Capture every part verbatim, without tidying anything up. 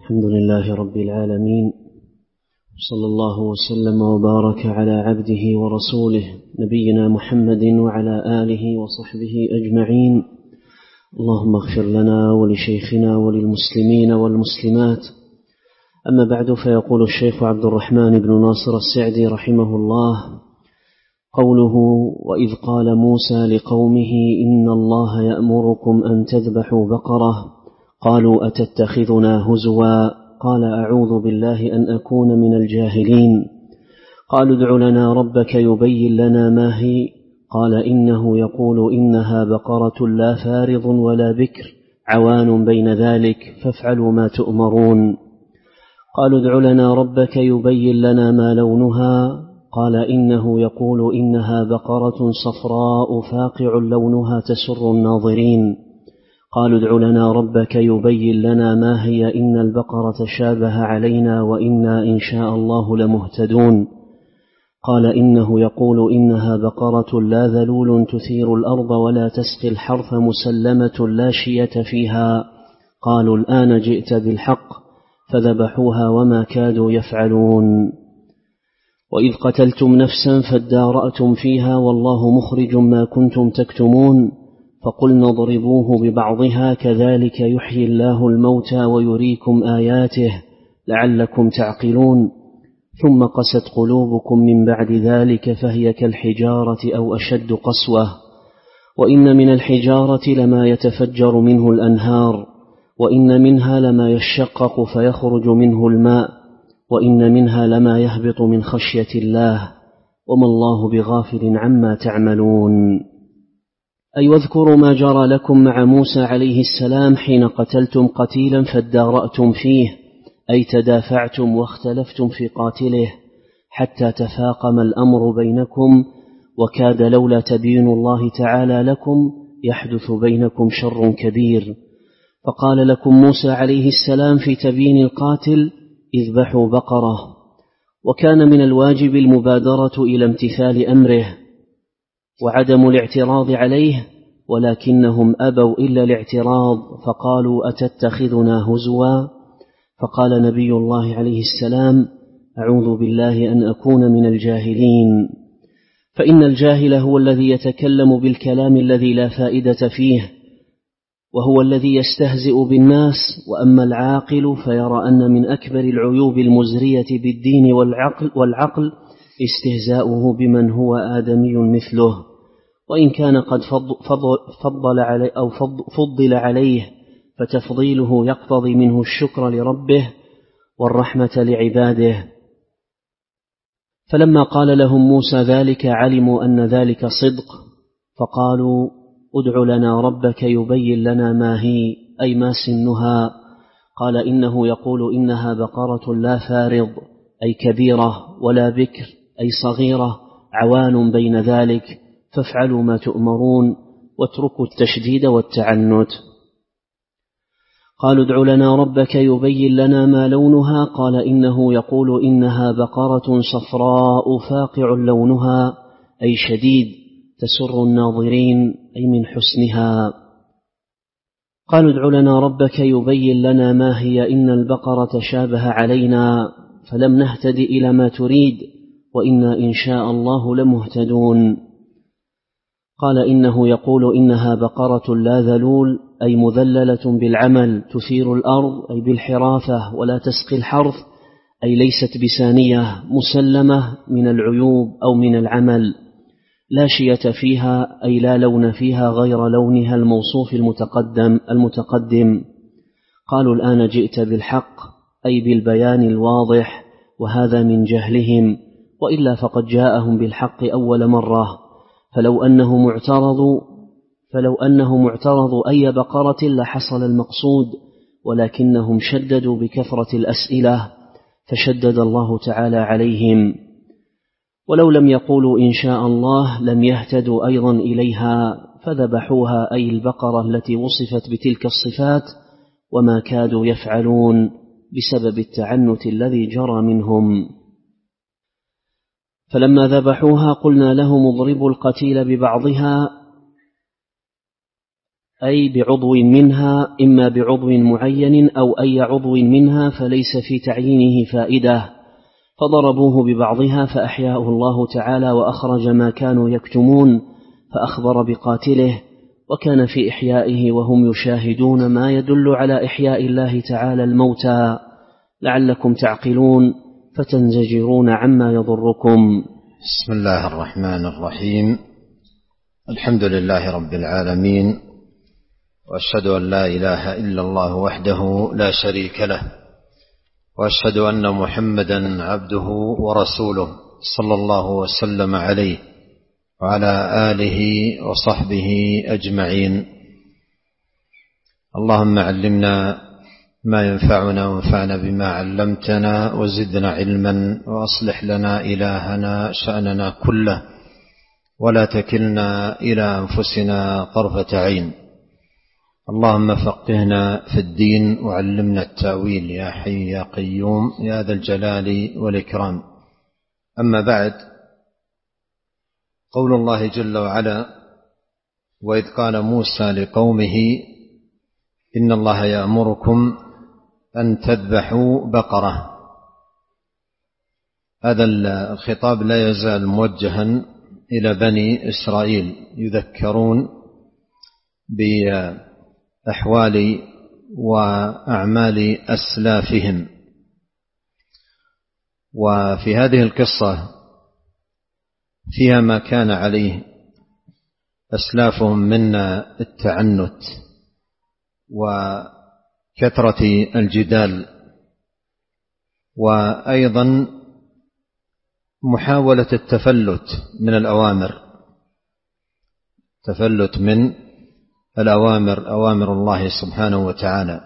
الحمد لله رب العالمين، صلى الله وسلم وبارك على عبده ورسوله نبينا محمد وعلى آله وصحبه أجمعين. اللهم اغفر لنا ولشيخنا وللمسلمين والمسلمات. أما بعد، فيقول الشيخ عبد الرحمن بن ناصر السعدي رحمه الله: قوله: وإذ قال موسى لقومه إن الله يأمركم أن تذبحوا بقرة قالوا أتتخذنا هزوا قال أعوذ بالله أن أكون من الجاهلين. قالوا ادع لنا ربك يبين لنا ما هي قال إنه يقول إنها بقرة لا فارض ولا بكر عوان بين ذلك فافعلوا ما تؤمرون. قالوا ادع لنا ربك يبين لنا ما لونها قال إنه يقول إنها بقرة صفراء فاقع لونها تسر الناظرين. قالوا ادع لنا ربك يبين لنا ما هي إن البقرة شابه علينا وإنا إن شاء الله لمهتدون. قال إنه يقول إنها بقرة لا ذلول تثير الأرض ولا تسقي الحرث مسلمة لا شية فيها. قالوا الآن جئت بالحق فذبحوها وما كادوا يفعلون. وإذ قتلتم نفسا فادارأتم فيها والله مخرج ما كنتم تكتمون فقلنا اضربوه ببعضها كذلك يحيي الله الموتى ويريكم آياته لعلكم تعقلون. ثم قست قلوبكم من بعد ذلك فهي كالحجارة أو أشد قسوة. وإن من الحجارة لما يتفجر منه الأنهار وإن منها لما يشقق فيخرج منه الماء وإن منها لما يهبط من خشية الله وما الله بغافل عما تعملون. أي واذكروا ما جرى لكم مع موسى عليه السلام حين قتلتم قتيلا فادارأتم فيه، أي تدافعتم واختلفتم في قاتله حتى تفاقم الأمر بينكم وكاد لولا تبين الله تعالى لكم يحدث بينكم شر كبير. فقال لكم موسى عليه السلام في تبيين القاتل: اذبحوا بقرة. وكان من الواجب المبادرة إلى امتثال أمره وعدم الاعتراض عليه، ولكنهم أبوا إلا الاعتراض فقالوا أتتخذنا هزوا. فقال نبي الله عليه السلام: أعوذ بالله أن أكون من الجاهلين. فإن الجاهل هو الذي يتكلم بالكلام الذي لا فائدة فيه وهو الذي يستهزئ بالناس، وأما العاقل فيرى أن من أكبر العيوب المزرية بالدين والعقل, والعقل استهزاؤه بمن هو آدمي مثله، وإن كان قد فضل عليه أو فضل عليه فتفضيله يقتضي منه الشكر لربه والرحمة لعباده. فلما قال لهم موسى ذلك علموا أن ذلك صدق فقالوا ادع لنا ربك يبين لنا ما هي أي ما سنها. قال إنه يقول إنها بقرة لا فارض أي كبيرة ولا بكر أي صغيرة عوان بين ذلك فافعلوا ما تؤمرون واتركوا التشديد والتعنت. قالوا ادع لنا ربك يبين لنا ما لونها قال إنه يقول إنها بقرة صفراء فاقع لونها أي شديد تسر الناظرين أي من حسنها. قالوا ادع لنا ربك يبين لنا ما هي إن البقرة شابه علينا فلم نهتد إلى ما تريد وإنا إن شاء الله لمهتدون. قال إنه يقول إنها بقرة لا ذلول أي مذللة بالعمل تثير الأرض أي بالحراثة ولا تسقي الحرث أي ليست بسانية مسلمة من العيوب أو من العمل لا شية فيها أي لا لون فيها غير لونها الموصوف المتقدم المتقدم. قالوا الآن جئت بالحق أي بالبيان الواضح وهذا من جهلهم، وإلا فقد جاءهم بالحق أول مرة. فلو أنهم اعترضوا فلو أنهم اعترضوا أي بقرة لحصل المقصود، ولكنهم شددوا بكثرة الأسئلة فشدد الله تعالى عليهم. ولو لم يقولوا إن شاء الله لم يهتدوا أيضا إليها فذبحوها أي البقرة التي وصفت بتلك الصفات وما كادوا يفعلون بسبب التعنت الذي جرى منهم. فلما ذبحوها قلنا لهم اضربوا القتيل ببعضها أي بعضو منها، إما بعضو معين أو أي عضو منها، فليس في تعيينه فائدة، فضربوه ببعضها فأحياه الله تعالى وأخرج ما كانوا يكتمون فأخبر بقاتله، وكان في إحيائه وهم يشاهدون ما يدل على إحياء الله تعالى الموتى لعلكم تعقلون فتنزجرون عما يضركم. بسم الله الرحمن الرحيم. الحمد لله رب العالمين، وأشهد أن لا إله إلا الله وحده لا شريك له، وأشهد أن محمدا عبده ورسوله صلى الله وسلم عليه وعلى آله وصحبه أجمعين. اللهم علمنا ما ينفعنا وانفعنا بما علمتنا وزدنا علما، وأصلح لنا إلهنا شأننا كله، ولا تكلنا إلى أنفسنا طرفة عين. اللهم فقهنا في الدين وعلمنا التأويل يا حي يا قيوم يا ذا الجلال والإكرام. أما بعد، قول الله جل وعلا: وإذ قال موسى لقومه إن الله يأمركم أن تذبحوا بقرة. هذا الخطاب لا يزال موجها إلى بني إسرائيل، يذكرون بأحوال وأعمال أسلافهم. وفي هذه القصة فيها ما كان عليه أسلافهم من التعنت وكثرة الجدال، وأيضا محاولة التفلت من الأوامر، تفلت من الأوامر أوامر الله سبحانه وتعالى.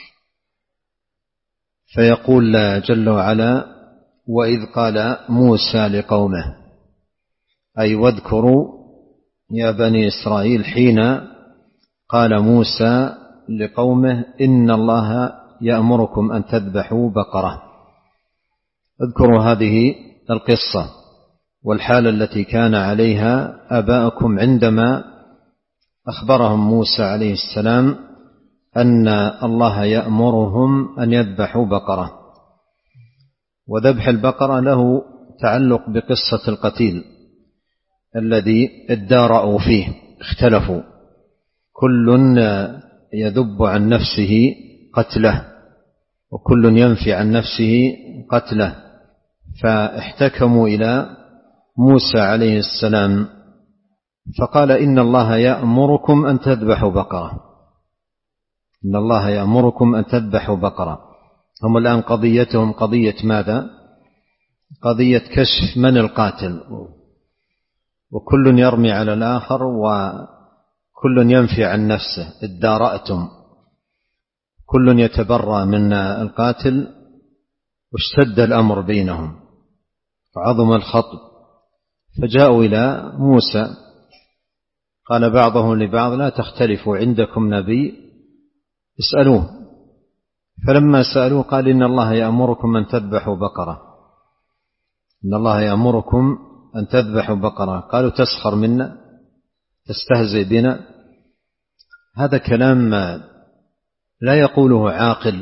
فيقول جل وعلا: وإذ قال موسى لقومه، أي واذكروا يا بني إسرائيل حين قال موسى لقومه إن الله يأمركم أن تذبحوا بقرة. اذكروا هذه القصة والحالة التي كان عليها آباؤكم عندما أخبرهم موسى عليه السلام أن الله يأمرهم أن يذبحوا بقرة. وذبح البقرة له تعلق بقصة القتيل الذي ادارأوا فيه، اختلفوا، كل يذب عن نفسه قتله وكل ينفي عن نفسه قتله، فاحتكموا إلى موسى عليه السلام فقال إن الله يأمركم أن تذبحوا بقرة، إن الله يأمركم أن تذبحوا بقرة. هم الآن قضيتهم قضية ماذا؟ قضية كشف من القاتل، وكل يرمي على الآخر وكل ينفي عن نفسه. ادارأتم، كل يتبرأ من القاتل، واشتد الأمر بينهم وعظم الخطب. فجاءوا إلى موسى، قال بعضهم لبعض لا تختلفوا، عندكم نبي اسألوه. فلما سألوه قال إن الله يأمركم أن تذبحوا بقرة، إن الله يأمركم أن تذبحوا بقرة. قالوا تسخر منا، تستهزئ بنا. هذا كلام لا يقوله عاقل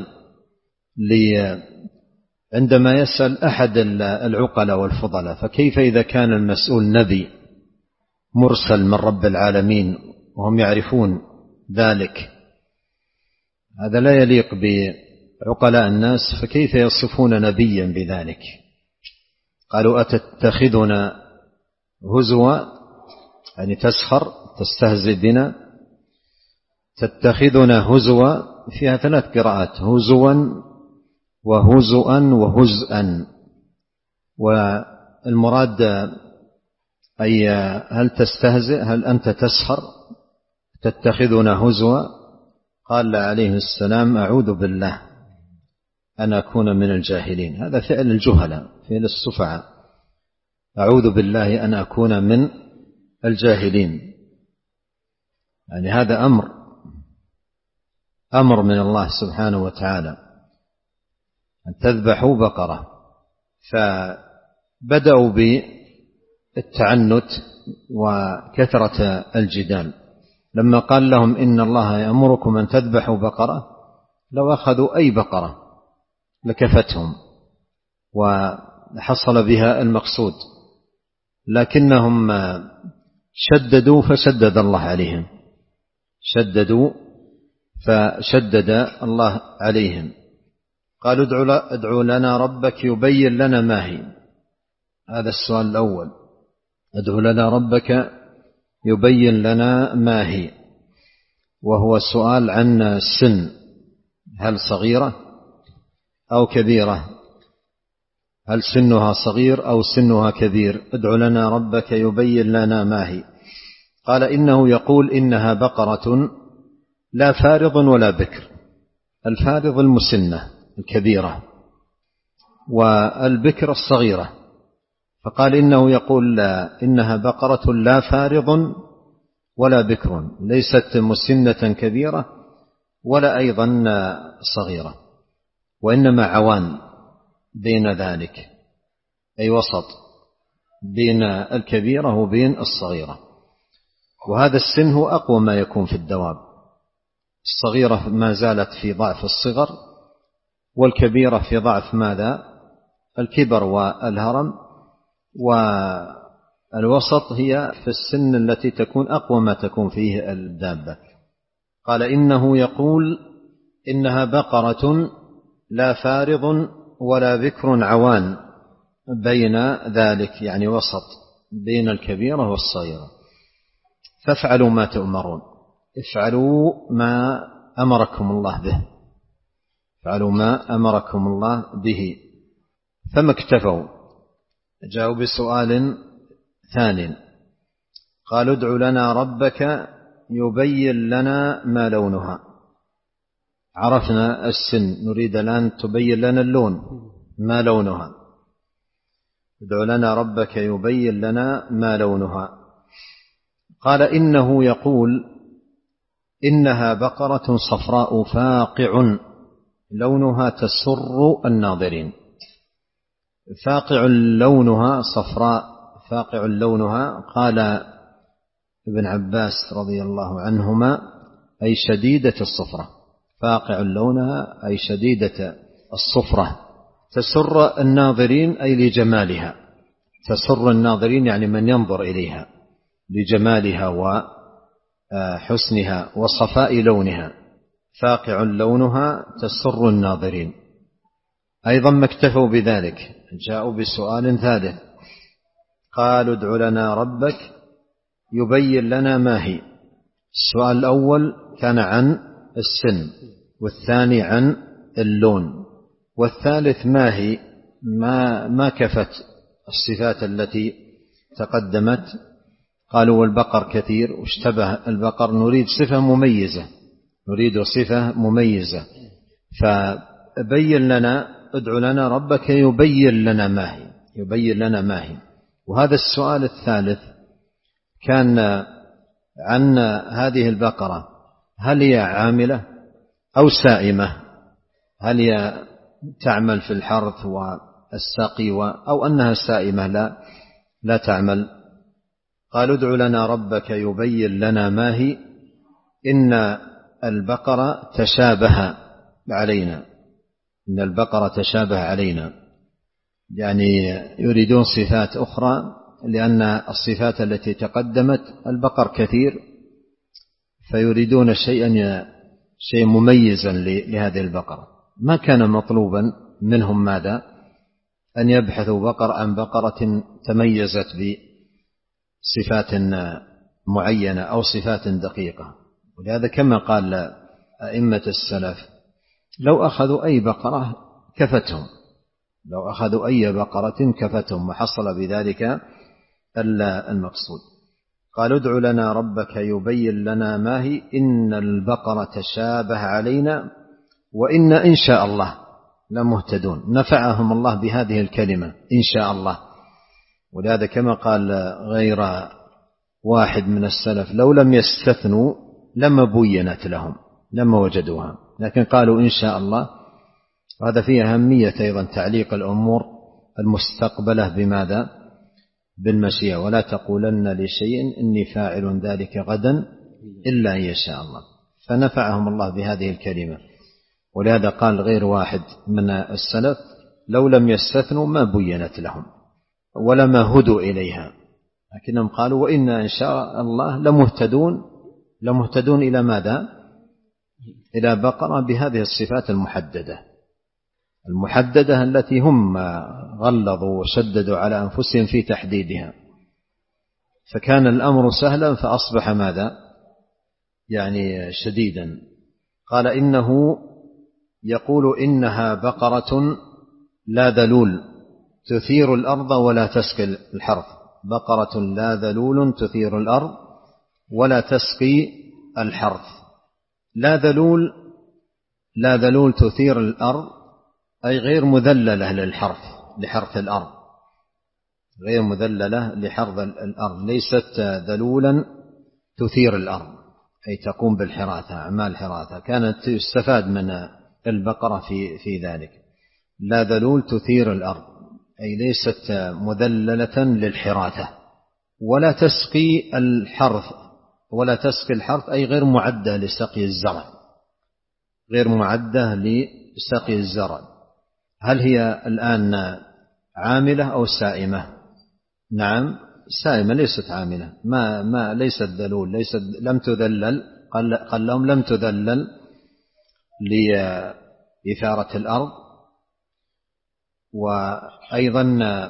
عندما يسأل أحد العقلاء والفضلاء، فكيف إذا كان المسؤول نبي مرسل من رب العالمين وهم يعرفون ذلك؟ هذا لا يليق بعقلاء الناس، فكيف يصفون نبيا بذلك؟ قالوا أتتخذنا هزوا، يعني تسخر تستهزئ بنا. تتخذنا هزوا فيها ثلاث قراءات: هزوا وهزؤا وهزءا. والمراد أي هل تستهزئ، هل أنت تسخر؟ تتخذنا هزوا. قال عليه السلام أعوذ بالله أن أكون من الجاهلين. هذا فعل الجهلاء، فعل السفعاء. أعوذ بالله أن أكون من الجاهلين، يعني هذا أمر أمر من الله سبحانه وتعالى أن تذبحوا بقرة. فبدأوا بالتعنت وكثرة الجدال، لما قال لهم إن الله يأمركم أن تذبحوا بقرة، لو أخذوا أي بقرة لكفتهم وحصل بها المقصود، لكنهم شددوا فشدد الله عليهم، شددوا فشدد الله عليهم. قالوا ادعوا لنا ربك يبين لنا ما هي. هذا السؤال الأول، ادعوا لنا ربك يبين لنا ما هي، وهو سؤال عن السن، هل صغيرة أو كبيرة، هل سنها صغير أو سنها كبير. ادعوا لنا ربك يبين لنا ما هي. قال إنه يقول إنها بقرة لا فارض ولا بكر. الفارض المسنة الكبيرة، والبكر الصغيرة. فقال إنه يقول لا، إنها بقرة لا فارض ولا بكر، ليست مسنة كبيرة ولا أيضا صغيرة، وإنما عوان بين ذلك، أي وسط بين الكبيرة وبين الصغيرة. وهذا السن هو أقوى ما يكون في الدواب. الصغيرة ما زالت في ضعف الصغر، والكبيرة في ضعف ماذا؟ الكبر والهرم، والوسط هي في السن التي تكون أقوى ما تكون فيه الدابة. قال إنه يقول إنها بقرة لا فارض ولا بكر عوان بين ذلك، يعني وسط بين الكبيرة والصغيرة. فافعلوا ما تؤمرون، افعلوا ما أمركم الله به، افعلوا ما أمركم الله به. فما اكتفوا، جاءوا بسؤال ثاني، قالوا ادعوا لنا ربك يبين لنا ما لونها. عرفنا السن، نريد الآن تبين لنا اللون، ما لونها. ادعوا لنا ربك يبين لنا ما لونها. قال إنه يقول إنها بقرة صفراء فاقع لونها تسر الناظرين. فاقع لونها، صفراء فاقع لونها. قال ابن عباس رضي الله عنهما أي شديدة الصفرة، فاقع لونها أي شديدة الصفرة. تسر الناظرين أي لجمالها، تسر الناظرين يعني من ينظر إليها لجمالها وحسنها وصفاء لونها. فاقع لونها تسر الناظرين. أيضا ما اكتفوا بذلك، جاءوا بسؤال ثالث، قالوا ادع لنا ربك يبين لنا ما هي. السؤال الأول كان عن السن، والثاني عن اللون، والثالث ما هي، ما, ما كفت الصفات التي تقدمت. قالوا والبقر كثير واشتبه البقر، نريد صفة مميزة، نريد صفة مميزة. فبين لنا، ادع لنا ربك يبين لنا ما هي، يبين لنا ما هي. وهذا السؤال الثالث كان عن هذه البقرة، هل هي عاملة أو سائمة؟ هل هي تعمل في الحرث والسقي أو أنها سائمة لا لا تعمل؟ قالوا ادع لنا ربك يبين لنا ما هي، إن البقرة تشابه علينا، إن البقرة تشابه علينا، يعني يريدون صفات أخرى، لأن الصفات التي تقدمت البقر كثير، فيريدون شيئا شيء مميزا لهذه البقرة. ما كان مطلوبا منهم ماذا؟ أن يبحثوا بقر عن بقرة تميزت بصفات معينة أو صفات دقيقة. ولهذا كما قال أئمة السلف لو أخذوا أي بقرة كفتهم، لو أخذوا أي بقرة كفتهم، وحصل بذلك المقصود. قالوا ادع لنا ربك يبين لنا ما هي، إن البقرة تشابه علينا وإن إن شاء الله لمهتدون. نفعهم الله بهذه الكلمة إن شاء الله. ولهذا كما قال غير واحد من السلف لو لم يستثنوا لما بينت لهم، لما وجدوها، لكن قالوا إن شاء الله. وهذا فيه أهمية أيضا تعليق الأمور المستقبلة بماذا؟ بالمشيئة. ولا تقولن لشيء إني فاعل ذلك غدا إلا أن يشاء الله، فنفعهم الله بهذه الكلمة. ولهذا قال غير واحد من السلف لو لم يستثنوا ما بينت لهم ولما هدوا إليها، لكنهم قالوا وإنا إن شاء الله لمهتدون لمهتدون إلى ماذا؟ إلى بقرة بهذه الصفات المحددة المحددة التي هم غلظوا وشددوا على أنفسهم في تحديدها، فكان الأمر سهلا فأصبح ماذا؟ يعني شديدا. قال إنه يقول إنها بقرة لا ذلول تثير الأرض ولا تسقي الحرث، بقرة لا ذلول تثير الأرض ولا تسقي الحرث. لا ذلول لا ذلول تثير الأرض أي غير مذللة للحرث لحرث الأرض، غير مذللة لحرث الأرض، ليست ذلولا تثير الأرض أي تقوم بالحراثة أعمال حراثة، كانت يستفاد من البقرة في في ذلك. لا ذلول تثير الأرض أي ليست مذللة للحراثة، ولا تسقي الحرث ولا تسقي الحرث أي غير معدة لسقي الزرع، غير معدة لسقي الزرع. هل هي الآن عاملة أو سائمة؟ نعم سائمة، ليست عاملة، ما ما ليست ذلول، ليست لم تذلل، قال قال لهم لم تذلل لإثارة الأرض، وأيضا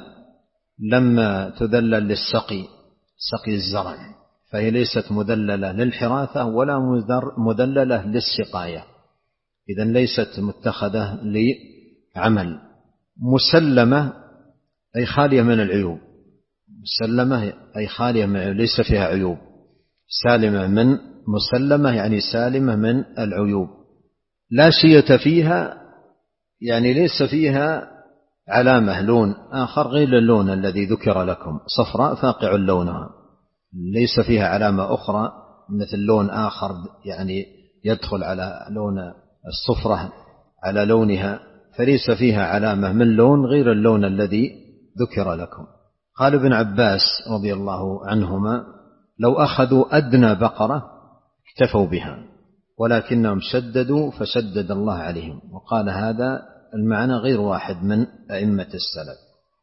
لم تذلل للسقي سقي الزرع، فهي ليست مذللة للحراثة ولا مذللة للسقاية، إذن ليست متخذة لعمل. مسلمة أي خالية من العيوب، مسلمة أي خالية من العيوب ليس فيها عيوب، سالمة من مسلمة يعني سالمة من العيوب. لا شية فيها يعني ليس فيها علامة لون آخر غير اللون الذي ذكر لكم، صفراء فاقع لونها، ليس فيها علامة أخرى مثل لون آخر يعني يدخل على لون الصفرة على لونها، فليس فيها علامة من لون غير اللون الذي ذكر لكم. قال ابن عباس رضي الله عنهما لو أخذوا أدنى بقرة اكتفوا بها ولكنهم شددوا فشدد الله عليهم. وقال هذا المعنى غير واحد من أئمة السلف.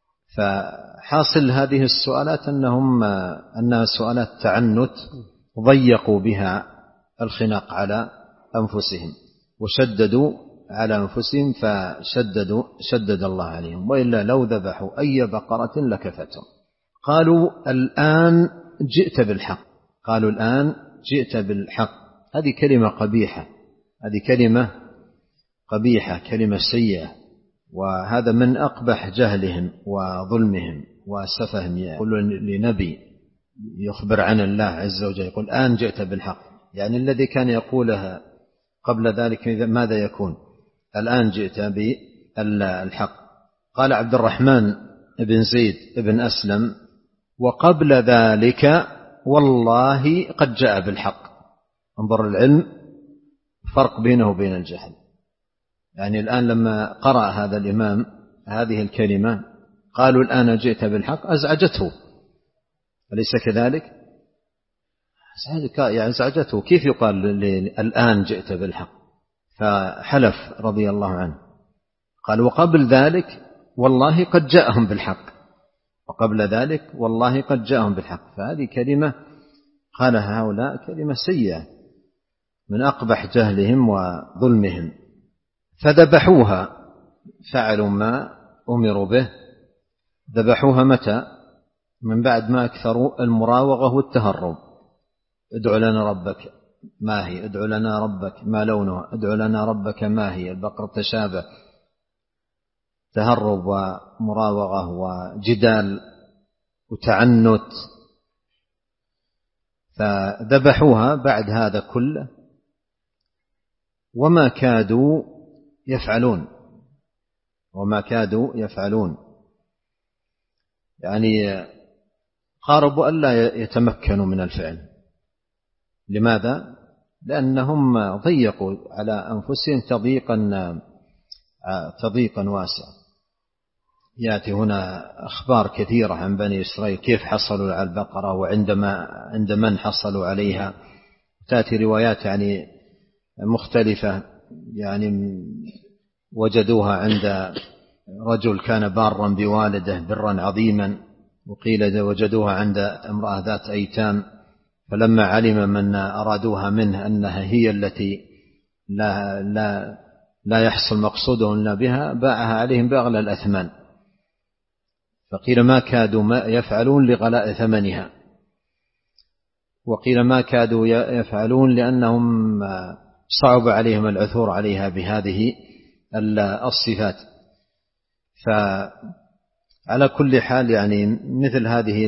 فحاصل هذه السؤالات أنهم أنها سؤالات تعنت ضيقوا بها الخناق على أنفسهم وشددوا على أنفسهم فشددوا شدد الله عليهم، وإلا لو ذبحوا أي بقرة لكفتهم. قالوا الآن جئت بالحق، قالوا الآن جئت بالحق. هذه كلمة قبيحة، هذه كلمة قبيحة، كلمة سيئة، وهذا من أقبح جهلهم وظلمهم وسفههم. يقول لنبي يخبر عن الله عز وجل يقول الآن جئت بالحق، يعني الذي كان يقولها قبل ذلك ماذا يكون؟ الآن جئت بالحق. قال عبد الرحمن بن زيد بن أسلم وقبل ذلك والله قد جاء بالحق. انظر العلم فرق بينه وبين الجهل. يعني الآن لما قرأ هذا الإمام هذه الكلمة قالوا الآن جئت بالحق أزعجته، أليس كذلك؟ يعني أزعجته، كيف يقال الآن جئت بالحق؟ فحلف رضي الله عنه قال وقبل ذلك والله قد جاءهم بالحق، وقبل ذلك والله قد جاءهم بالحق. فهذه كلمة قالها هؤلاء كلمة سيئة من أقبح جهلهم وظلمهم. فذبحوها، فعلوا ما أمروا به، ذبحوها متى؟ من بعد ما أكثروا المراوغة والتهرب. ادع لنا ربك ما هي، ادع لنا ربك ما لونها، ادع لنا ربك ما هي، البقرة تشابه، تهرب ومراوغة وجدال وتعنت. فذبحوها بعد هذا كله وما كادوا يفعلون، وما كادوا يفعلون يعني قاربوا ألا يتمكنوا من الفعل. لماذا؟ لأنهم ضيقوا على أنفسهم تضييقا تضييقا واسعا. يأتي هنا أخبار كثيرة عن بني إسرائيل كيف حصلوا على البقرة وعندما عند من حصلوا عليها، تأتي روايات يعني مختلفة، يعني وجدوها عند رجل كان بارا بوالده برا عظيما، وقيل وجدوها عند امرأة ذات أيتام، فلما علم من أرادوها منه أنها هي التي لا, لا, لا يحصل مقصودهن بها باعها عليهم بأغلى الأثمان، فقيل ما كادوا ما يفعلون لغلاء ثمنها، وقيل ما كادوا يفعلون لأنهم صعب عليهم العثور عليها بهذه الصفات. فعلى كل حال يعني مثل هذه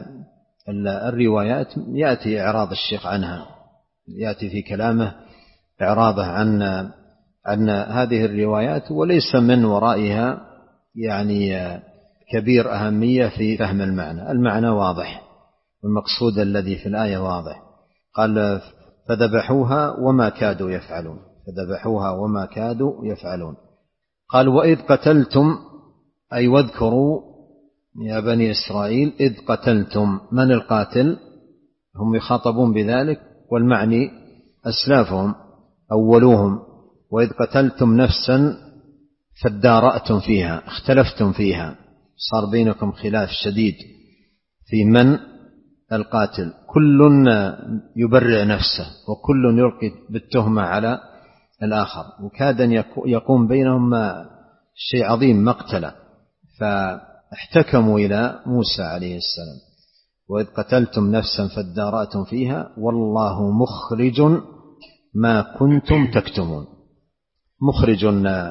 الروايات يأتي إعراض الشيخ عنها، يأتي في كلامه إعراضه عن عن هذه الروايات، وليس من ورائها يعني كبير أهمية في فهم المعنى. المعنى واضح والمقصود الذي في الآية واضح. قال فذبحوها وما كادوا يفعلون، فذبحوها وما كادوا يفعلون. قال وإذ قتلتم، أي واذكروا يا بني إسرائيل إذ قتلتم. من القاتل؟ هم يخاطبون بذلك، والمعني أسلافهم أولوهم. وإذ قتلتم نفسا فادارأتم فيها، اختلفتم فيها، صار بينكم خلاف شديد في من القاتل، كل يبرئ نفسه وكل يلقي بالتهمة على الآخر، وكاد أن يقوم بينهم شيء عظيم مقتله، فاحتكموا إلى موسى عليه السلام. وإذ قتلتم نفسا فادارأتم فيها والله مخرج ما كنتم تكتمون. مخرج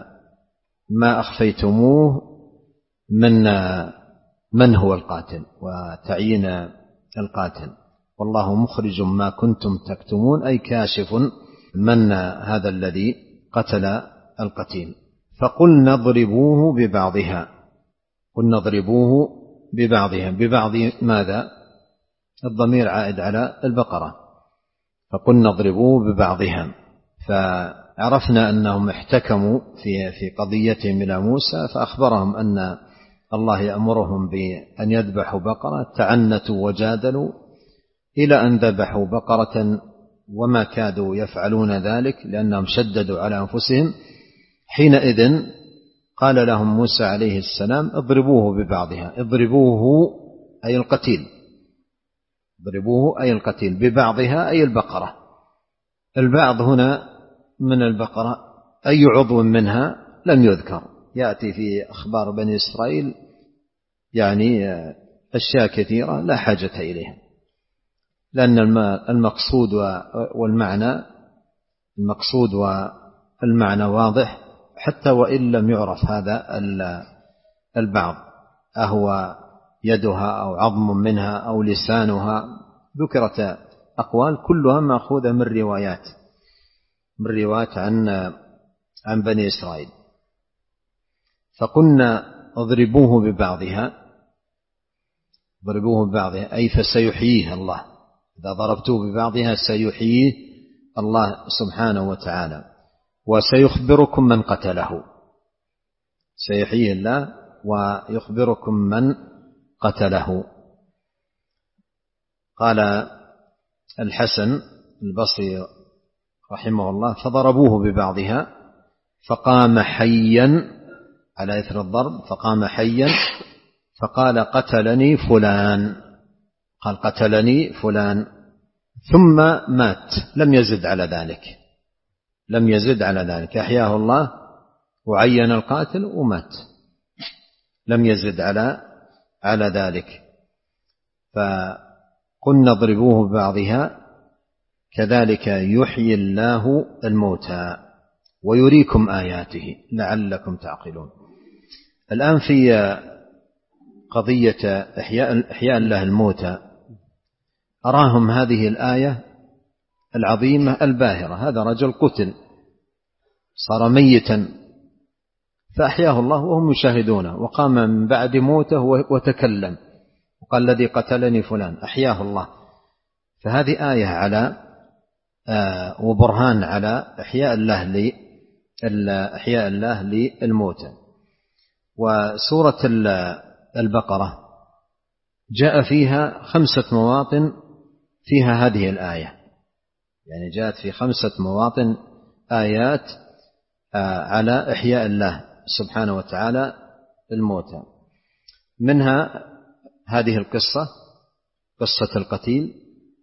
ما أخفيتموه من من هو القاتل وتعيين القاتل. والله مخرج ما كنتم تكتمون، أي كاشف من هذا الذي قتل القتيل. فقلنا اضربوه ببعضها، قلنا اضربوه ببعضها، ببعض ماذا؟ الضمير عائد على البقرة. فقلنا اضربوه ببعضها، فعرفنا أنهم احتكموا في في قضيتهم إلى موسى، فأخبرهم أن الله يأمرهم بأن يذبحوا بقرة، تعنتوا وجادلوا إلى أن ذبحوا بقرة، وما كادوا يفعلون ذلك لأنهم شددوا على أنفسهم. حينئذ قال لهم موسى عليه السلام اضربوه ببعضها. اضربوه أي القتيل، اضربوه أي القتيل، ببعضها أي البقرة. البعض هنا من البقرة أي عضو منها لم يذكر، يأتي في أخبار بني إسرائيل يعني أشياء كثيرة لا حاجة إليها، لأن المقصود والمعنى المقصود والمعنى واضح، حتى وإن لم يعرف هذا البعض أهو يدها أو عظم منها أو لسانها. ذكرت أقوال كلها مأخوذة من روايات من روايات عن عن بني إسرائيل. فقلنا اضربوه ببعضها، اضربوه ببعضها أي فسيحييه الله، إذا ضربتوه ببعضها سيحييه الله سبحانه وتعالى، وسيخبركم من قتله، سيحييه الله ويخبركم من قتله. قال الحسن البصري رحمه الله فضربوه ببعضها فقام حيا على إثر الضرب، فقام حيا فقال قتلني فلان، قال قتلني فلان، ثم مات، لم يزد على ذلك، لم يزد على ذلك، أحياه الله وعين القاتل ومات، لم يزد على على ذلك. فقلنا اضربوه ببعضها كذلك يحيي الله الموتى ويريكم آياته لعلكم تعقلون. الآن في قضية إحياء, إحياء الله الموتى أراهم هذه الآية العظيمة الباهرة. هذا رجل قتل صار ميتا فأحياه الله وهم يشاهدونه، وقام من بعد موته وتكلم وقال الذي قتلني فلان، أحياه الله. فهذه آية على آه وبرهان على إحياء الله إحياء الله للموتى. وسورة البقرة جاء فيها خمسة مواطن فيها هذه الآية، يعني جاءت في خمسة مواطن آيات على إحياء الله سبحانه وتعالى الموتى. منها هذه القصة، قصة القتيل،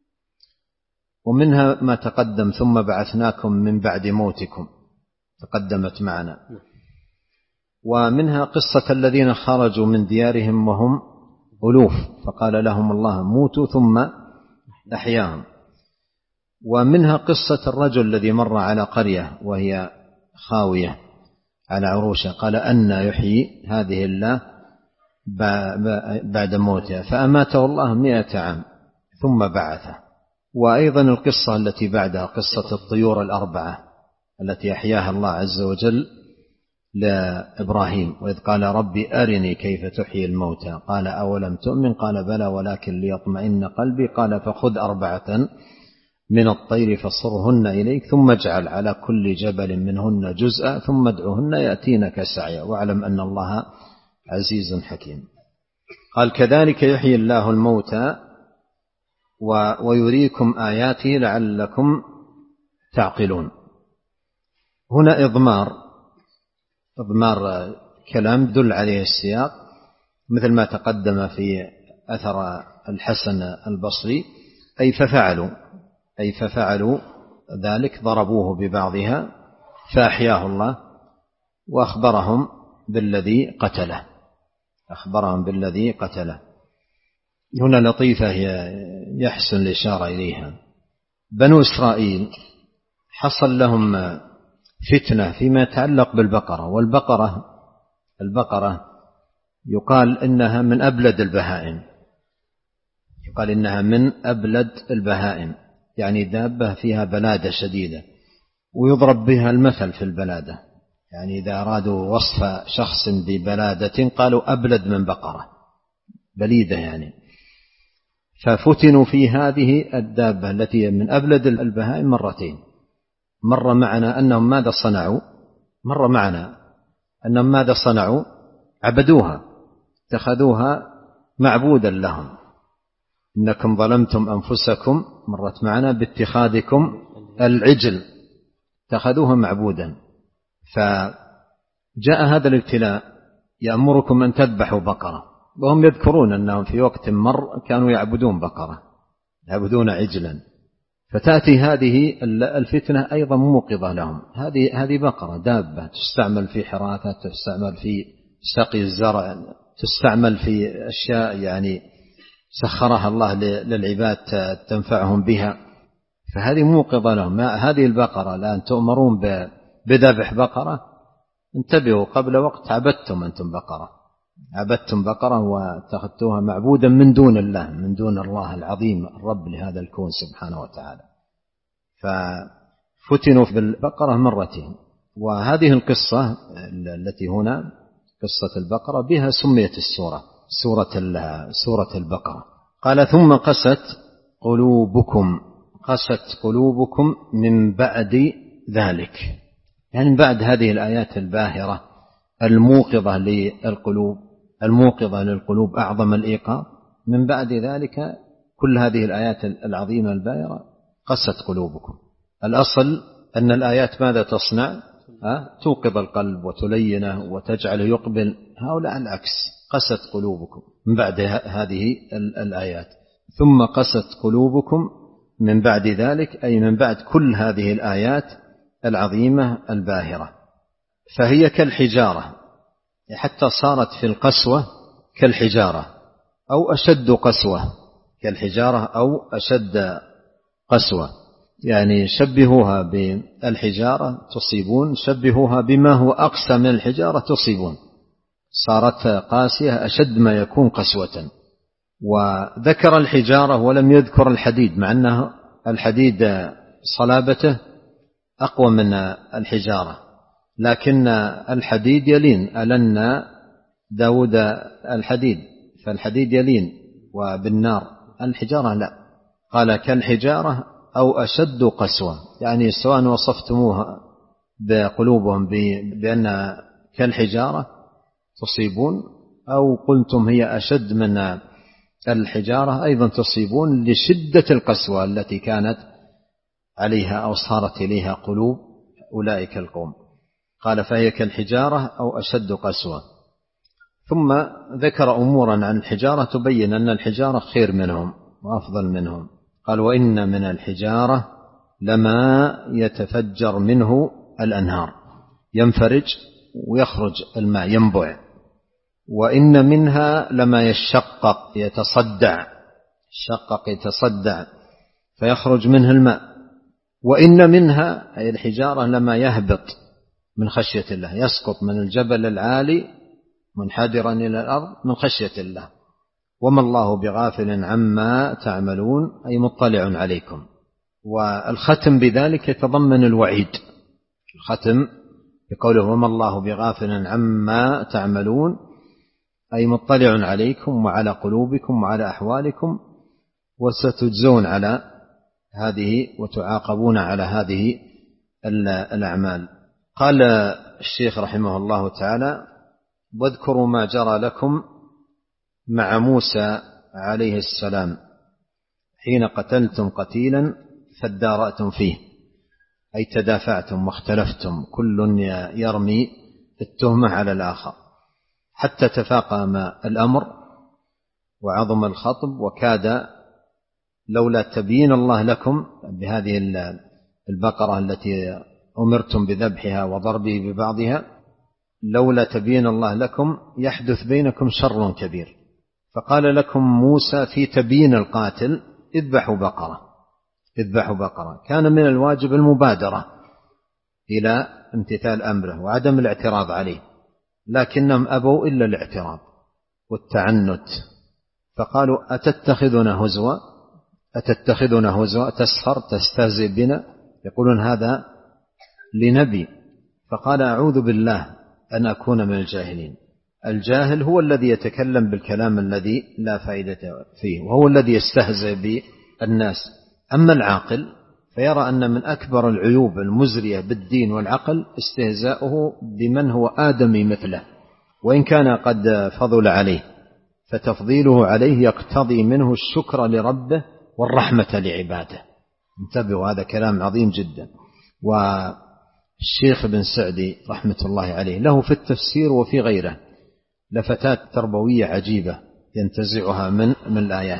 ومنها ما تقدم ثم بعثناكم من بعد موتكم تقدمت معنا، ومنها قصة الذين خرجوا من ديارهم وهم ألوف فقال لهم الله موتوا ثم أحياهم، ومنها قصة الرجل الذي مر على قرية وهي خاوية على عروشها قال أن يحيي هذه الله بعد موتها فأماته الله مئة عام ثم بعثه. وأيضا القصة التي بعدها قصة الطيور الأربعة التي أحياها الله عز وجل لإبراهيم وإذ قال ربي أرني كيف تحيي الموتى قال أولم تؤمن قال بلى ولكن ليطمئن قلبي قال فخذ أربعة من الطير فصرهن إليك ثم اجعل على كل جبل منهن جزءا ثم ادعهن يأتينك سعيا واعلم أن الله عزيز حكيم. قال كذلك يحيي الله الموتى ويريكم آياته لعلكم تعقلون. هنا إضمار إضمار كلام دل عليه السياق مثل ما تقدم في أثر الحسن البصري أي ففعلوا أي ففعلوا ذلك ضربوه ببعضها فأحياه الله وأخبرهم بالذي قتله أخبرهم بالذي قتله. هنا لطيفة يحسن الإشارة إليها. بنو إسرائيل حصل لهم فتنة فيما يتعلق بالبقرة، والبقرة البقرة يقال إنها من أبلد البهائم يقال إنها من أبلد البهائم يعني دابة فيها بلادة شديدة ويضرب بها المثل في البلادة، يعني إذا أرادوا وصف شخص ببلادة قالوا أبلد من بقرة بليدة يعني. ففتنوا في هذه الدابة التي من أبلد البهائم مرتين. مر معنا أنهم ماذا صنعوا مر معنا أنهم ماذا صنعوا عبدوها اتخذوها معبودا لهم. إنكم ظلمتم أنفسكم مرت معنا باتخاذكم العجل اتخذوها معبودا. فجاء هذا الابتلاء يأمركم أن تذبحوا بقرة وهم يذكرون أنهم في وقت مر كانوا يعبدون بقرة يعبدون عجلا. فتأتي هذه الفتنة أيضا موقظة لهم. هذه هذه بقرة دابة تستعمل في حراثة تستعمل في سقي الزرع تستعمل في أشياء يعني سخرها الله للعباد تنفعهم بها، فهذه موقظة لهم. هذه البقرة الآن تؤمرون بذبح بقرة انتبهوا قبل وقت عبدتم أنتم بقرة عبدتم بقرة واتخذتوها معبودا من دون الله من دون الله العظيم الرب لهذا الكون سبحانه وتعالى. ففتنوا بالبقرة مرتين. وهذه القصة التي هنا قصة البقرة بها سميت السورة سورة سورة البقرة. قال ثم قست قلوبكم قست قلوبكم من بعد ذلك يعني من بعد هذه الآيات الباهرة الموقظة للقلوب الموقظة للقلوب أعظم الإيقاظ. من بعد ذلك كل هذه الآيات العظيمة الباهرة قست قلوبكم. الأصل أن الآيات ماذا تصنع أه؟ توقظ القلب وتلينه وتجعله يقبل. هؤلاء العكس قست قلوبكم من بعد هذه الآيات. ثم قست قلوبكم من بعد ذلك أي من بعد كل هذه الآيات العظيمة الباهرة. فهي كالحجارة حتى صارت في القسوة كالحجارة أو أشد قسوة كالحجارة أو أشد قسوة يعني شبهوها بالحجارة تصيبون شبهوها بما هو أقسى من الحجارة تصيبون. صارت قاسية أشد ما يكون قسوة. وذكر الحجارة ولم يذكر الحديد مع أنه الحديد صلابته أقوى من الحجارة لكن الحديد يلين ألن داود الحديد فالحديد يلين وبالنار الحجارة لا. قال كالحجارة أو أشد قسوة يعني سواء وصفتموها بقلوبهم بأن كالحجارة تصيبون أو قلتم هي أشد من الحجارة أيضا تصيبون لشدة القسوة التي كانت عليها أو صارت إليها قلوب أولئك القوم. قال فهي كالحجارة أو أشد قسوة. ثم ذكر أمورا عن الحجارة تبين أن الحجارة خير منهم وأفضل منهم. قال وإن من الحجارة لما يتفجر منه الأنهار، ينفرج ويخرج الماء ينبع. وإن منها لما يشقق يتصدع، شقق يتصدع فيخرج منه الماء. وإن منها أي الحجارة لما يهبط من خشية الله، يسقط من الجبل العالي منحدرا إلى الأرض من خشية الله. وما الله بغافل عما تعملون أي مطلع عليكم. والختم بذلك يتضمن الوعيد، الختم بقوله وما الله بغافل عما تعملون أي مطلع عليكم وعلى قلوبكم وعلى أحوالكم، وستجزون على هذه وتعاقبون على هذه الأعمال. قال الشيخ رحمه الله تعالى واذكروا ما جرى لكم مع موسى عليه السلام حين قتلتم قتيلا فادارأتم فيه، أي تدافعتم واختلفتم كل يرمي التهمة على الآخر حتى تفاقم الأمر وعظم الخطب، وكاد لولا تبيين الله لكم بهذه البقرة التي أمرتم بذبحها وضربه ببعضها، لولا تبيين الله لكم يحدث بينكم شر كبير. فقال لكم موسى في تبيين القاتل اذبحوا بقرة، اذبحوا بقرة. كان من الواجب المبادرة إلى امتثال أمره وعدم الاعتراض عليه، لكنهم أبوا إلا الاعتراض والتعنت. فقالوا أتتخذنا هزوا، أتتخذنا هزوا، تسخر تستهزئ بنا. يقولون هذا لنبي. فقال أعوذ بالله أن أكون من الجاهلين. الجاهل هو الذي يتكلم بالكلام الذي لا فائدة فيه، وهو الذي يستهزئ بالناس. أما العاقل فيرى أن من أكبر العيوب المزرية بالدين والعقل استهزاؤه بمن هو آدمي مثله، وإن كان قد فضل عليه، فتفضيله عليه يقتضي منه الشكر لربه والرحمة لعباده. انتبهوا، هذا كلام عظيم جدا. والشيخ بن سعدي رحمة الله عليه له في التفسير وفي غيره لفتات تربوية عجيبة ينتزعها من من الآيات،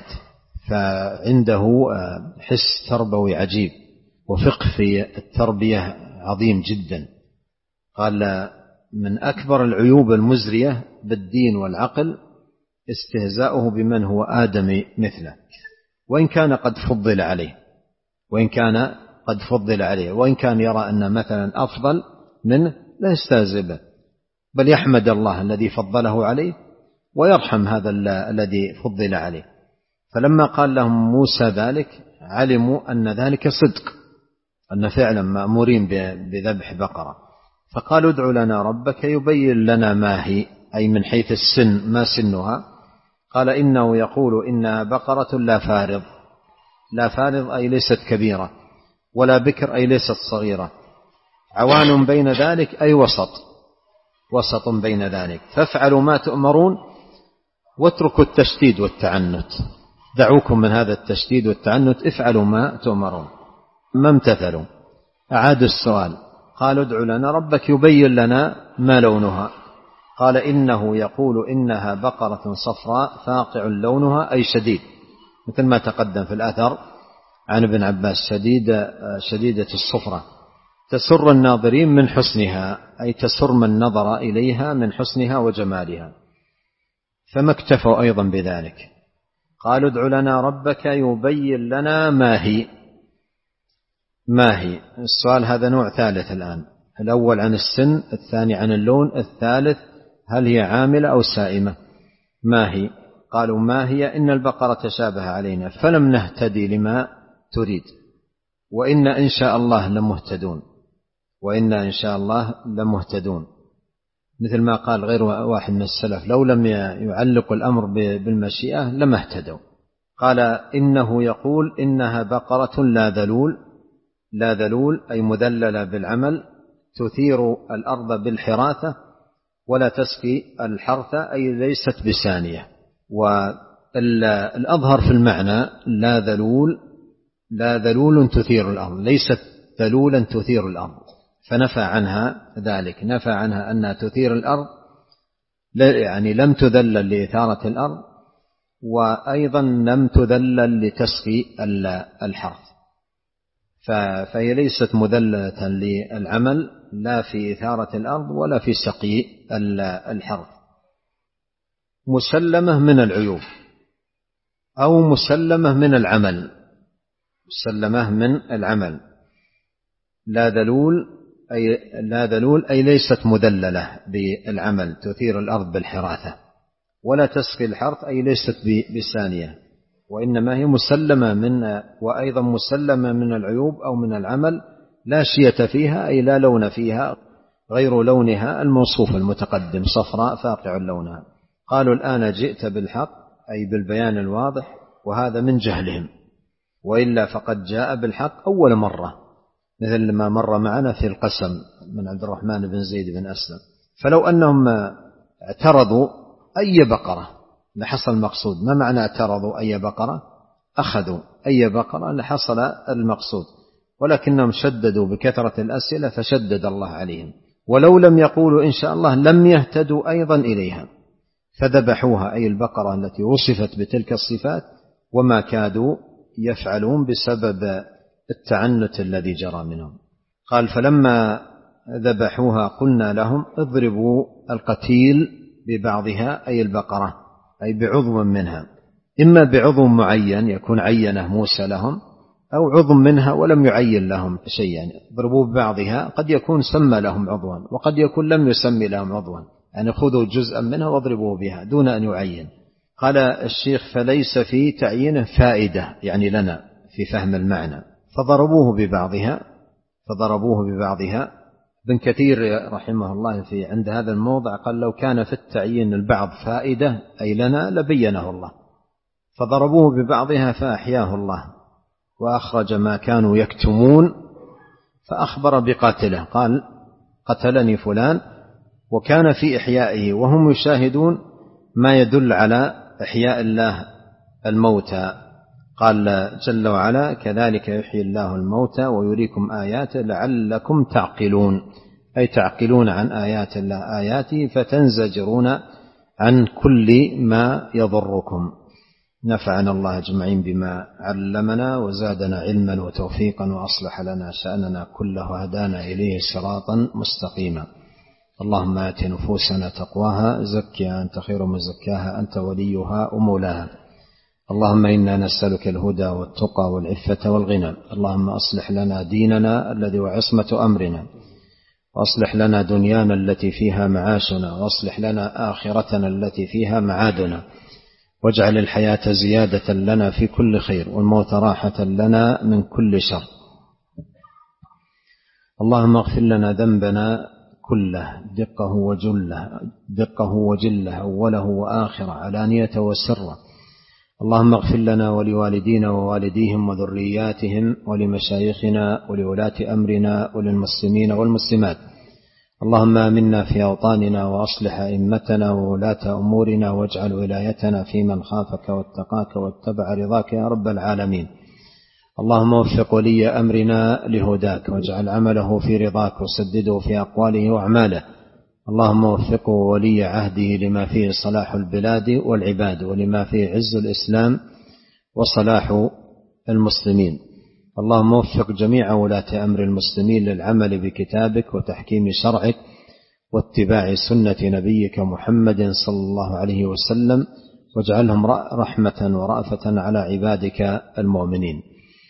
فعنده حس تربوي عجيب وفقه في التربية عظيم جدا. قال من أكبر العيوب المزرية بالدين والعقل استهزاؤه بمن هو آدمي مثله، وإن كان قد فضل عليه، وإن كان قد فضل عليه وإن كان يرى أن مثلا أفضل منه لا يستهزئ به، بل يحمد الله الذي فضله عليه ويرحم هذا الذي فضل عليه. فلما قال لهم موسى ذلك علموا أن ذلك صدق، أن فعلا مأمورين بذبح بقرة. فقالوا ادع لنا ربك يبين لنا ما هي، أي من حيث السن ما سنها. قال إنه يقول إنها بقرة لا فارض، لا فارض أي ليست كبيرة، ولا بكر أي ليست صغيرة، عوان بين ذلك أي وسط، وسط بين ذلك. فافعلوا ما تؤمرون واتركوا التشديد والتعنت، دعوكم من هذا التشديد والتعنت، افعلوا ما تؤمرون. ما امتثلوا، أعادوا السؤال، قالوا ادع لنا ربك يبين لنا ما لونها. قال إنه يقول إنها بقرة صفراء فاقع لونها أي شديد، مثل ما تقدم في الأثر عن ابن عباس شديدة, شديدة الصفرة، تسر الناظرين من حسنها، أي تسر من نظر إليها من حسنها وجمالها. فما اكتفوا أيضا بذلك، قالوا ادع لنا ربك يبين لنا ما هي. ما هي السؤال هذا نوع ثالث الآن، الأول عن السن، الثاني عن اللون، الثالث هل هي عاملة أو سائمة. ما هي؟ قالوا ما هي إن البقرة تشابه علينا فلم نهتدي لما تريد، وإن إن شاء الله لمهتدون، وإن إن شاء الله لمهتدون. مثل ما قال غير واحد من السلف لو لم يعلق الأمر بالمشيئة لما اهتدوا. قال إنه يقول إنها بقرة لا ذلول، لا ذلول أي مذللة بالعمل، تثير الأرض بالحراثة ولا تسقي الحرث أي ليست بسانية. والأظهر في المعنى لا ذلول لا ذلول تثير الأرض، ليست ذلولا تثير الأرض، فنفى عنها ذلك، نفى عنها أنها تثير الأرض، يعني لم تذلل لإثارة الأرض، وأيضا لم تذلل لتسقي الحرث، فهي ليست مذللة للعمل لا في إثارة الأرض ولا في سقي الحرث، مسلمة من العيوب أو مسلمة من العمل، مسلمة من العمل، لا ذلول أي لا ذلول أي ليست مذللة بالعمل تثير الأرض بالحراثة، ولا تسقي الحرث أي ليست بسانية، وإنما هي مسلمة من، وأيضا مسلمة من العيوب أو من العمل لا شية فيها أي لا لون فيها غير لونها الموصوف المتقدم، صفراء فاقع لونها. قالوا الآن جئت بالحق أي بالبيان الواضح، وهذا من جهلهم، وإلا فقد جاء بالحق أول مرة، مثل ما مر معنا في القسم من عبد الرحمن بن زيد بن أسلم. فلو أنهم اعترضوا أي بقرة لحصل المقصود. ما معنى اعترضوا أي بقرة؟ أخذوا أي بقرة لحصل المقصود، ولكنهم شددوا بكثرة الأسئلة فشدد الله عليهم. ولو لم يقولوا إن شاء الله لم يهتدوا أيضا إليها، فذبحوها أي البقرة التي وصفت بتلك الصفات، وما كادوا يفعلون بسبب التعنت الذي جرى منهم. قال فلما ذبحوها قلنا لهم اضربوا القتيل ببعضها أي البقرة، أي بعضو منها، إما بعضو معين يكون عينه موسى لهم، أو عضو منها ولم يعين لهم شيئا. اضربوا ببعضها قد يكون سمى لهم عضوا، وقد يكون لم يسمي لهم عضوا، يعني خذوا جزءا منها واضربوه بها دون أن يعين. قال الشيخ فليس في تعيينه فائدة، يعني لنا في فهم المعنى، فضربوه ببعضها فضربوه ببعضها. ابن كثير رحمه الله في عند هذا الموضع قال لو كان في التعيين البعض فائدة أي لنا لبينه الله، فضربوه ببعضها فأحياه الله، وأخرج ما كانوا يكتمون فأخبر بقاتله، قال قتلني فلان، وكان في إحيائه وهم يشاهدون ما يدل على إحياء الله الموتى. قال جل وعلا كذلك يحيي الله الموتى ويريكم آياته لعلكم تعقلون، أي تعقلون عن آيات الله آياته فتنزجرون عن كل ما يضركم. نفعنا الله أجمعين بما علمنا وزادنا علما وتوفيقا وأصلح لنا شأننا كله وهدانا إليه صراطا مستقيما. اللهم آت نفوسنا تقواها زكها أنت خير من زكاها أنت وليها ومولاها. اللهم إنا نسألك الهدى والتقى والعفة والغنى. اللهم أصلح لنا ديننا الذي هو عصمة أمرنا، وأصلح لنا دنيانا التي فيها معاشنا، وأصلح لنا آخرتنا التي فيها معادنا، واجعل الحياة زيادة لنا في كل خير والموت راحة لنا من كل شر. اللهم اغفر لنا ذنبنا كله دقه وجله دقه وجله أوله وآخره علانية وسره. اللهم اغفر لنا ولوالدينا ووالديهم وذرياتهم ولمشايخنا ولولاة أمرنا وللمسلمين والمسلمات. اللهم آمنا في أوطاننا وأصلح أئمتنا وولاة أمورنا، واجعل ولايتنا في من خافك واتقاك واتبع رضاك يا رب العالمين. اللهم وفق ولي أمرنا لهداك، واجعل عمله في رضاك، وسدده في أقواله وأعماله. اللهم وفقه ولي عهده لما فيه صلاح البلاد والعباد، ولما فيه عز الإسلام وصلاح المسلمين. اللهم وفق جميع ولاة أمر المسلمين للعمل بكتابك وتحكيم شرعك واتباع سنة نبيك محمد صلى الله عليه وسلم، واجعلهم رحمة ورأفة على عبادك المؤمنين.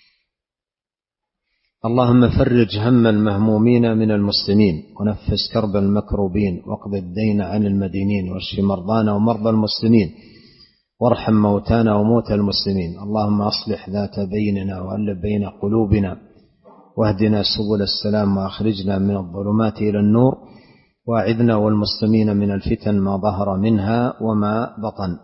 اللهم فرج هم المهمومين من المسلمين، ونفس كرب المكروبين، واقض الدين عن المدينين، واشف مرضانا ومرضى المسلمين، وارحم موتانا وموتى المسلمين. اللهم أصلح ذات بيننا وألف بين قلوبنا، واهدنا سبل السلام، وأخرجنا من الظلمات إلى النور، واعذنا والمسلمين من الفتن ما ظهر منها وما بطن.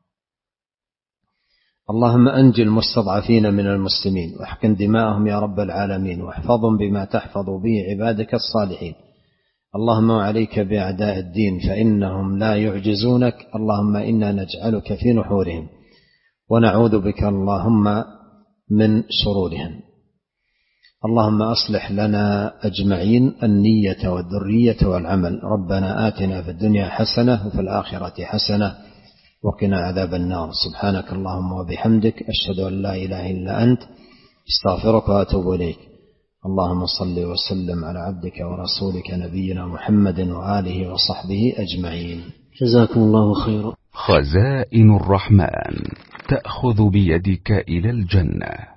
اللهم أنج المستضعفين من المسلمين، واحقن دماءهم يا رب العالمين، واحفظهم بما تحفظ به عبادك الصالحين. اللهم وعليك بأعداء الدين فإنهم لا يعجزونك. اللهم إنا نجعلك في نحورهم، ونعوذ بك اللهم من شرورهن. اللهم أصلح لنا أجمعين النية والذرية والعمل. ربنا آتنا في الدنيا حسنة وفي الآخرة حسنة وقنا عذاب النار. سبحانك اللهم وبحمدك، أشهد أن لا إله إلا أنت، استغفرك وأتوب إليك. اللهم صل وسلم على عبدك ورسولك نبينا محمد وآله وصحبه أجمعين. جزاكم الله خيرا. خزائن الرحمن تأخذ بيدك إلى الجنة.